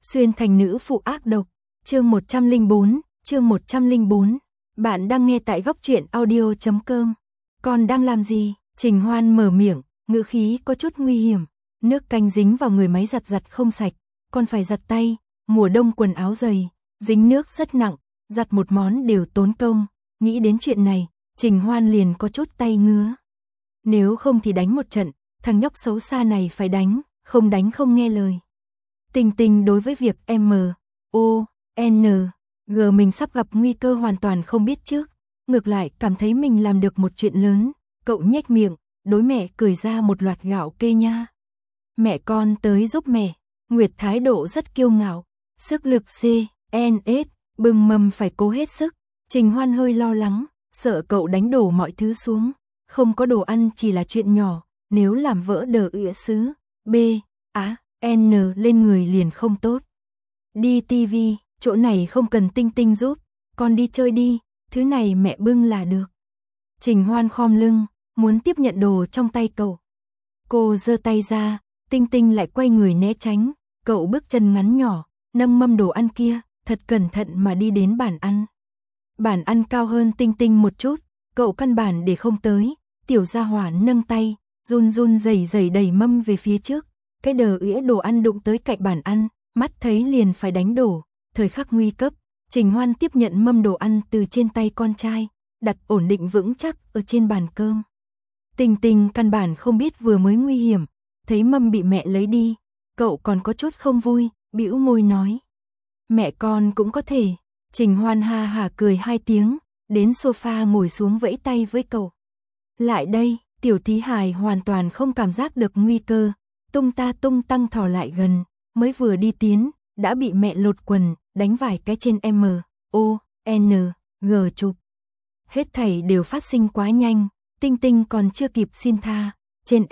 Xuyên thành nữ phụ ác độc, chương 104. Bạn đang nghe tại góc truyện audio.com. Con đang làm gì? Trình Hoan mở miệng, ngữ khí có chút nguy hiểm. Nước canh dính vào người máy giặt không sạch, con phải giặt tay. Mùa đông quần áo dày, dính nước rất nặng, giặt một món đều tốn công. Nghĩ đến chuyện này, Trình Hoan liền có chút tay ngứa. Nếu không thì đánh một trận, thằng nhóc xấu xa này phải đánh không nghe lời. Tình Tình đối với việc MONG mình sắp gặp nguy cơ hoàn toàn không biết trước, ngược lại cảm thấy mình làm được một chuyện lớn. Cậu nhếch miệng, đối mẹ cười ra một loạt gạo kê nha. Mẹ con tới giúp mẹ. Nguyệt thái độ rất kiêu ngạo, sức lực CNS, bưng mâm phải cố hết sức. Trình Hoan hơi lo lắng, sợ cậu đánh đổ mọi thứ xuống. Không có đồ ăn chỉ là chuyện nhỏ, nếu làm vỡ đờ ỉa sứ N lên người liền không tốt. Đi tivi, chỗ này không cần Tinh Tinh giúp, con đi chơi đi, thứ này mẹ bưng là được. Trình Hoan khom lưng, muốn tiếp nhận đồ trong tay cậu. Cô giơ tay ra, Tinh Tinh lại quay người né tránh, cậu bước chân ngắn nhỏ, nâng mâm đồ ăn kia, thật cẩn thận mà đi đến bàn ăn. Bàn ăn cao hơn Tinh Tinh một chút, cậu căn bản để không tới, tiểu gia hỏa nâng tay, run rẩy đẩy mâm về phía trước. Cái đờ ỉa đồ ăn đụng tới cạnh bàn ăn, mắt thấy liền phải đánh đổ. Thời khắc nguy cấp, Trình Hoan tiếp nhận mâm đồ ăn từ trên tay con trai, đặt ổn định vững chắc ở trên bàn cơm. Tình Tình căn bản không biết vừa mới nguy hiểm, thấy mâm bị mẹ lấy đi, cậu còn có chút không vui, bĩu môi nói. Mẹ con cũng có thể. Trình Hoan ha hả cười 2 tiếng, đến sofa ngồi xuống vẫy tay với cậu. Lại đây, tiểu thí hài hoàn toàn không cảm giác được nguy cơ. Tung tăng thò lại gần, mới vừa đi tiến, đã bị mẹ lột quần, đánh vài cái trên MONG chụp. Hết thảy đều phát sinh quá nhanh, Tinh Tinh còn chưa kịp xin tha, trên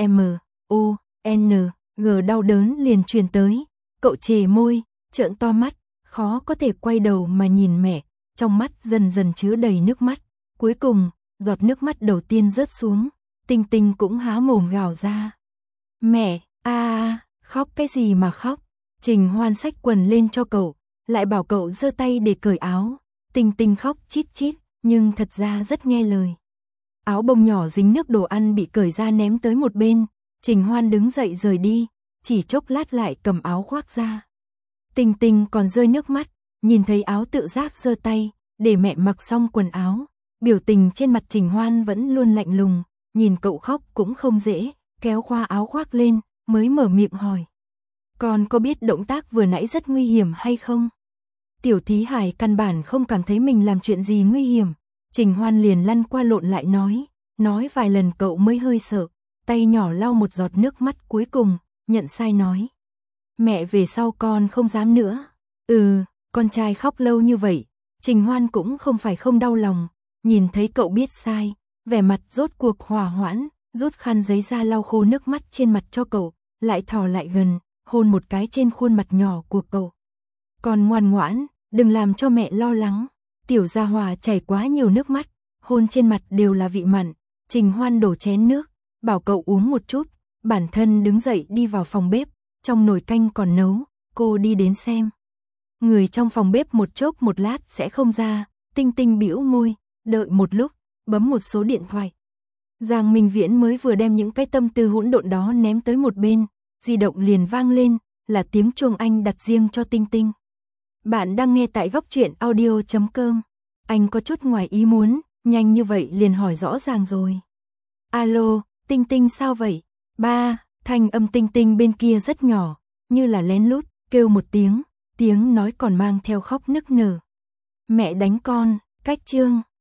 MONG đau đớn liền truyền tới, cậu chề môi, trợn to mắt, khó có thể quay đầu mà nhìn mẹ, trong mắt dần chứa đầy nước mắt, cuối cùng, giọt nước mắt đầu tiên rớt xuống, Tinh Tinh cũng há mồm gào ra. Mẹ! Khóc cái gì mà khóc? Trình Hoan xách quần lên cho cậu, lại bảo cậu giơ tay để cởi áo. Tinh Tinh khóc chít chít, nhưng thật ra rất nghe lời. Áo bông nhỏ dính nước đồ ăn bị cởi ra ném tới một bên, Trình Hoan đứng dậy rời đi, chỉ chốc lát lại cầm áo khoác ra. Tinh Tinh còn rơi nước mắt, nhìn thấy áo tự giác giơ tay, để mẹ mặc xong quần áo. Biểu tình trên mặt Trình Hoan vẫn luôn lạnh lùng, nhìn cậu khóc cũng không dễ, kéo khoa áo khoác lên, mới mở miệng hỏi. Con có biết động tác vừa nãy rất nguy hiểm hay không? Tiểu thí hài căn bản không cảm thấy mình làm chuyện gì nguy hiểm. Trình Hoan liền lăn qua lộn lại nói vài lần cậu mới hơi sợ, tay nhỏ lau một giọt nước mắt cuối cùng, nhận sai nói. Mẹ về sau con không dám nữa. Con trai khóc lâu như vậy, Trình Hoan cũng không phải không đau lòng, nhìn thấy cậu biết sai, vẻ mặt rốt cuộc hòa hoãn, rút khăn giấy ra lau khô nước mắt trên mặt cho cậu, lại thò lại gần, hôn một cái trên khuôn mặt nhỏ của cậu. Con ngoan ngoãn, đừng làm cho mẹ lo lắng. Tiểu gia hòa chảy quá nhiều nước mắt, hôn trên mặt đều là vị mặn. Trình Hoan đổ chén nước, bảo cậu uống một chút, bản thân đứng dậy đi vào phòng bếp, trong nồi canh còn nấu, cô đi đến xem. Người trong phòng bếp một chốc một lát sẽ không ra, Tinh Tinh bĩu môi, đợi một lúc, bấm một số điện thoại. Giang Minh Viễn mới vừa đem những cái tâm tư hỗn độn đó ném tới một bên, di động liền vang lên, là tiếng chuông anh đặt riêng cho Tinh Tinh. Bạn đang nghe tại góc truyện audio.com. Anh có chút ngoài ý muốn, nhanh như vậy liền hỏi rõ ràng rồi. Alo, Tinh Tinh sao vậy? Ba, thanh âm Tinh Tinh bên kia rất nhỏ, như là lén lút, kêu một tiếng nói còn mang theo khóc nức nở. Mẹ đánh con, cách chương.